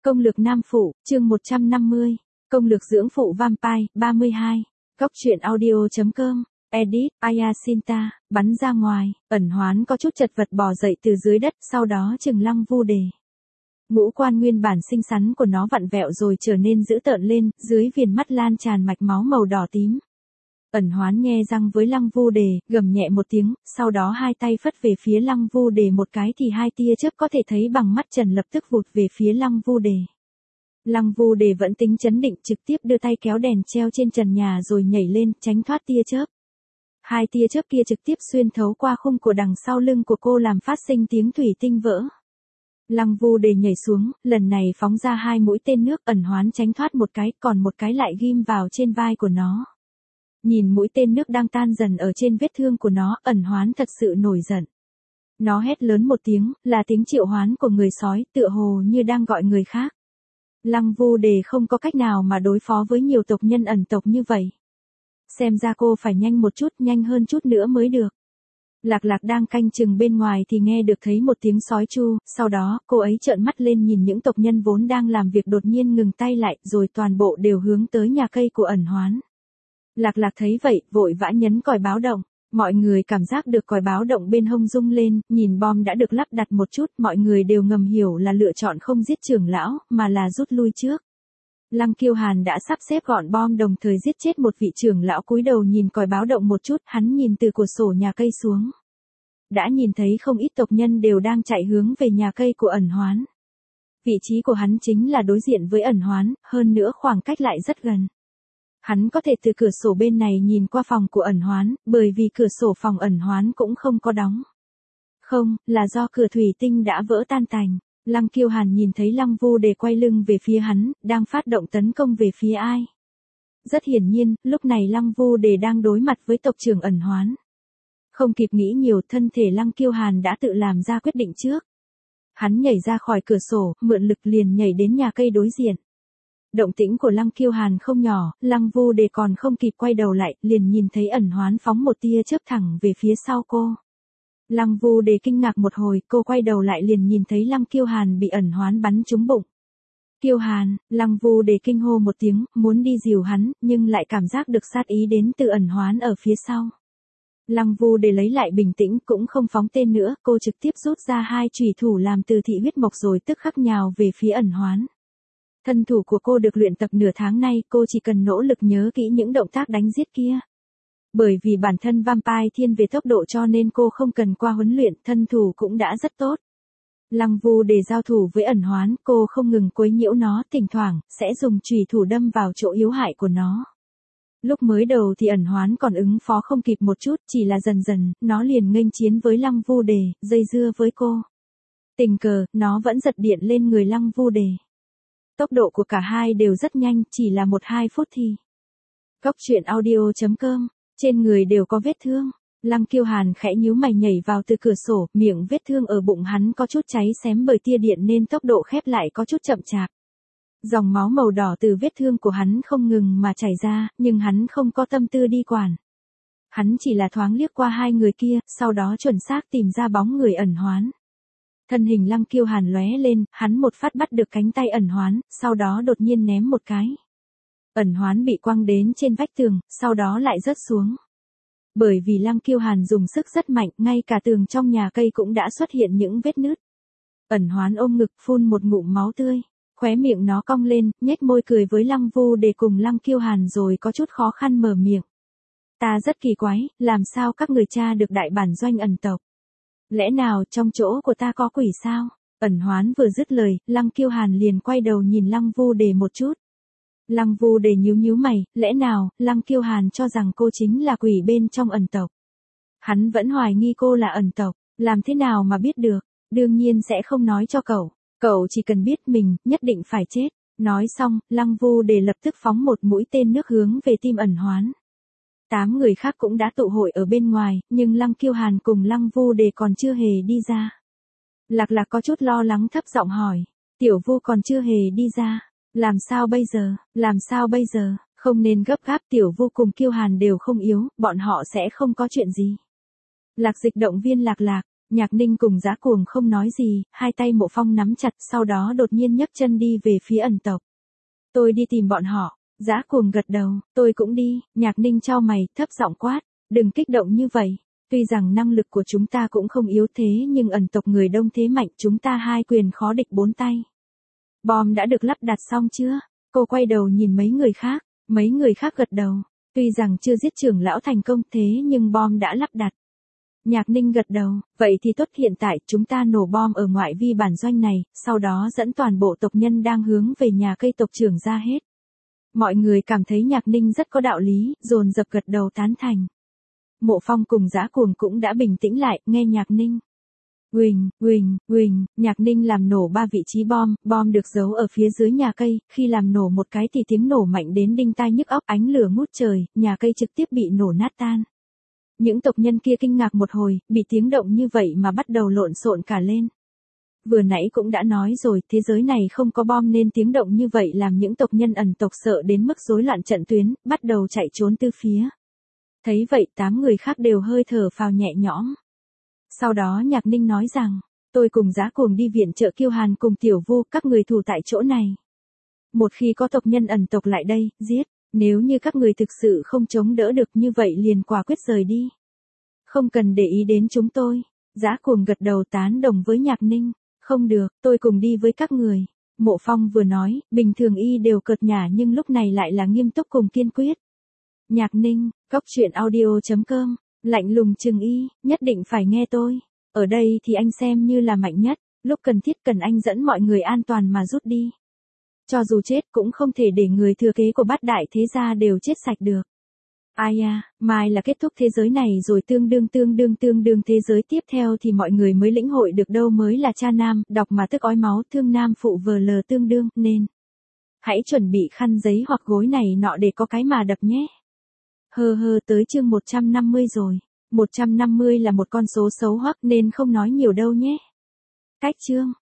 Công lược nam phụ, chương 150. Công lược dưỡng phụ vampire, 32. Góc truyện audio.com. Edit, Ayasinta, bắn ra ngoài, Ẩn Hoán có chút chật vật bò dậy từ dưới đất, sau đó chừng Lăng Vu Đề. Ngũ quan nguyên bản xinh xắn của nó vặn vẹo rồi trở nên dữ tợn lên, dưới viền mắt lan tràn mạch máu màu đỏ tím. Ẩn Hoán nhe răng với Lăng Vu Đề, gầm nhẹ một tiếng, sau đó hai tay phất về phía Lăng Vu Đề một cái thì hai tia chớp có thể thấy bằng mắt trần lập tức vụt về phía Lăng Vu Đề. Lăng Vu Đề vẫn tính chấn định, trực tiếp đưa tay kéo đèn treo trên trần nhà rồi nhảy lên, tránh thoát tia chớp. Hai tia chớp kia trực tiếp xuyên thấu qua khung của đằng sau lưng của cô làm phát sinh tiếng thủy tinh vỡ. Lăng Vu Đề nhảy xuống, lần này phóng ra hai mũi tên nước, Ẩn Hoán tránh thoát một cái, còn một cái lại ghim vào trên vai của nó. Nhìn mũi tên nước đang tan dần ở trên vết thương của nó, Ẩn Hoán thật sự nổi giận. Nó hét lớn một tiếng, là tiếng triệu hoán của người sói, tựa hồ như đang gọi người khác. Lăng Vu Đề không có cách nào mà đối phó với nhiều tộc nhân ẩn tộc như vậy. Xem ra cô phải nhanh một chút, nhanh hơn chút nữa mới được. Lạc Lạc đang canh chừng bên ngoài thì nghe được thấy một tiếng sói chu, sau đó, cô ấy trợn mắt lên nhìn những tộc nhân vốn đang làm việc đột nhiên ngừng tay lại, rồi toàn bộ đều hướng tới nhà cây của Ẩn Hoán. Lạc Lạc thấy vậy, vội vã nhấn còi báo động. Mọi người cảm giác được còi báo động bên hông rung lên, nhìn bom đã được lắp đặt một chút, mọi người đều ngầm hiểu là lựa chọn không giết trưởng lão, mà là rút lui trước. Lăng Kiêu Hàn đã sắp xếp gọn bom đồng thời giết chết một vị trưởng lão, cúi đầu nhìn còi báo động một chút, hắn nhìn từ cửa sổ nhà cây xuống. Đã nhìn thấy không ít tộc nhân đều đang chạy hướng về nhà cây của Ẩn Hoán. Vị trí của hắn chính là đối diện với Ẩn Hoán, hơn nữa khoảng cách lại rất gần. Hắn có thể từ cửa sổ bên này nhìn qua phòng của Ẩn Hoán, bởi vì cửa sổ phòng Ẩn Hoán cũng không có đóng. Không, là do cửa thủy tinh đã vỡ tan tành. Lăng Kiêu Hàn nhìn thấy Lăng Vu Đề quay lưng về phía hắn, đang phát động tấn công về phía ai. Rất hiển nhiên, lúc này Lăng Vu Đề đang đối mặt với tộc trưởng Ẩn Hoán. Không kịp nghĩ nhiều, thân thể Lăng Kiêu Hàn đã tự làm ra quyết định trước. Hắn nhảy ra khỏi cửa sổ, mượn lực liền nhảy đến nhà cây đối diện. Động tĩnh của Lăng Kiêu Hàn không nhỏ, Lăng Vu Đề còn không kịp quay đầu lại, liền nhìn thấy Ẩn Hoán phóng một tia chớp thẳng về phía sau cô. Lăng Vu Đề kinh ngạc một hồi, cô quay đầu lại liền nhìn thấy Lăng Kiêu Hàn bị Ẩn Hoán bắn trúng bụng. Kiêu Hàn, Lăng Vu Đề kinh hô một tiếng, muốn đi dìu hắn, nhưng lại cảm giác được sát ý đến từ Ẩn Hoán ở phía sau. Lăng Vu Đề lấy lại bình tĩnh, cũng không phóng tên nữa, cô trực tiếp rút ra hai chùy thủ làm từ thị huyết mộc rồi tức khắc nhào về phía Ẩn Hoán. Thân thủ của cô được luyện tập nửa tháng nay, cô chỉ cần nỗ lực nhớ kỹ những động tác đánh giết kia. Bởi vì bản thân vampire thiên về tốc độ cho nên cô không cần qua huấn luyện, thân thủ cũng đã rất tốt. Lăng Vu Đề giao thủ với Ẩn Hoán, cô không ngừng quấy nhiễu nó, thỉnh thoảng sẽ dùng chùy thủ đâm vào chỗ yếu hại của nó. Lúc mới đầu thì Ẩn Hoán còn ứng phó không kịp một chút, chỉ là dần dần, nó liền nghênh chiến với Lăng Vu Đề, dây dưa với cô. Tình cờ, nó vẫn giật điện lên người Lăng Vu Đề. Tốc độ của cả hai đều rất nhanh, chỉ là 1-2 phút thì. Góc truyện audio.com, trên người đều có vết thương. Lăng Kiêu Hàn khẽ nhíu mày nhảy vào từ cửa sổ, miệng vết thương ở bụng hắn có chút cháy xém bởi tia điện nên tốc độ khép lại có chút chậm chạp. Dòng máu màu đỏ từ vết thương của hắn không ngừng mà chảy ra, nhưng hắn không có tâm tư đi quản. Hắn chỉ là thoáng liếc qua hai người kia, sau đó chuẩn xác tìm ra bóng người Ẩn Hoán. Thân hình Lăng Kiêu Hàn lóe lên, hắn một phát bắt được cánh tay Ẩn Hoán, sau đó đột nhiên ném một cái. Ẩn Hoán bị quăng đến trên vách tường, sau đó lại rớt xuống. Bởi vì Lăng Kiêu Hàn dùng sức rất mạnh, ngay cả tường trong nhà cây cũng đã xuất hiện những vết nứt. Ẩn Hoán ôm ngực phun một ngụm máu tươi, khóe miệng nó cong lên, nhếch môi cười với Lăng Vu Đề cùng Lăng Kiêu Hàn rồi có chút khó khăn mở miệng. Ta rất kỳ quái, làm sao các người tra được đại bản doanh ẩn tộc? Lẽ nào trong chỗ của ta có quỷ sao? Ẩn Hoán vừa dứt lời, Lăng Kiêu Hàn liền quay đầu nhìn Lăng Vu Đề một chút. Lăng Vu Đề nhíu nhíu mày, lẽ nào, Lăng Kiêu Hàn cho rằng cô chính là quỷ bên trong ẩn tộc. Hắn vẫn hoài nghi cô là ẩn tộc, làm thế nào mà biết được, đương nhiên sẽ không nói cho cậu chỉ cần biết mình, nhất định phải chết. Nói xong, Lăng Vu Đề lập tức phóng một mũi tên nước hướng về tim Ẩn Hoán. 8 người khác cũng đã tụ hội ở bên ngoài, nhưng Lăng Kiêu Hàn cùng Lăng Vu Đề còn chưa hề đi ra. Lạc Lạc có chút lo lắng thấp giọng hỏi, Tiểu Vu còn chưa hề đi ra, làm sao bây giờ, không nên gấp gáp, Tiểu Vu cùng Kiêu Hàn đều không yếu, bọn họ sẽ không có chuyện gì. Lạc Dịch động viên Lạc Lạc, Nhạc Ninh cùng Dã Cuồng không nói gì, hai tay Mộ Phong nắm chặt, sau đó đột nhiên nhấc chân đi về phía ẩn tộc. Tôi đi tìm bọn họ. Dã Cuồng gật đầu, tôi cũng đi. Nhạc Ninh chau mày, thấp giọng quát, đừng kích động như vậy. Tuy rằng năng lực của chúng ta cũng không yếu thế nhưng ẩn tộc người đông thế mạnh, chúng ta hai quyền khó địch bốn tay. Bom đã được lắp đặt xong chưa? Cô quay đầu nhìn mấy người khác gật đầu. Tuy rằng chưa giết trưởng lão thành công thế nhưng bom đã lắp đặt. Nhạc Ninh gật đầu, vậy thì tốt, hiện tại chúng ta nổ bom ở ngoại vi bản doanh này, sau đó dẫn toàn bộ tộc nhân đang hướng về nhà cây tộc trưởng ra hết. Mọi người cảm thấy Nhạc Ninh rất có đạo lý, dồn dập gật đầu tán thành. Mộ Phong cùng Dã Cuồng cũng đã bình tĩnh lại, nghe Nhạc Ninh. Huỳnh, Nhạc Ninh làm nổ 3 vị trí bom được giấu ở phía dưới nhà cây, khi làm nổ một cái thì tiếng nổ mạnh đến đinh tai nhức óc, ánh lửa ngút trời, nhà cây trực tiếp bị nổ nát tan. Những tộc nhân kia kinh ngạc một hồi, bị tiếng động như vậy mà bắt đầu lộn xộn cả lên. Vừa nãy cũng đã nói rồi, thế giới này không có bom nên tiếng động như vậy làm những tộc nhân ẩn tộc sợ đến mức rối loạn trận tuyến, bắt đầu chạy trốn tứ phía. Thấy vậy 8 người khác đều hơi thở phào nhẹ nhõm. Sau đó Nhạc Ninh nói rằng, tôi cùng Dã Cuồng đi viện trợ Kiêu Hàn cùng Tiểu Vu, các người thủ tại chỗ này. Một khi có tộc nhân ẩn tộc lại đây, giết, nếu như các người thực sự không chống đỡ được như vậy liền quả quyết rời đi. Không cần để ý đến chúng tôi. Dã Cuồng gật đầu tán đồng với Nhạc Ninh, không được, tôi cùng đi với các người. Mộ Phong vừa nói, bình thường y đều cợt nhả nhưng lúc này lại là nghiêm túc cùng kiên quyết. Nhạc Ninh, coctruyện.audio.com, lạnh lùng chừng y, nhất định phải nghe tôi. Ở đây thì anh xem như là mạnh nhất, lúc cần thiết cần anh dẫn mọi người an toàn mà rút đi. Cho dù chết cũng không thể để người thừa kế của Bát Đại Thế Gia đều chết sạch được. Ai à, mai là kết thúc thế giới này rồi, tương đương thế giới tiếp theo thì mọi người mới lĩnh hội được đâu mới là cha nam, đọc mà tức ói máu, thương nam phụ vờ lờ tương đương, nên hãy chuẩn bị khăn giấy hoặc gối này nọ để có cái mà đập nhé. Tới chương 150 rồi. 150 là một con số xấu hoắc nên không nói nhiều đâu nhé. Cách chương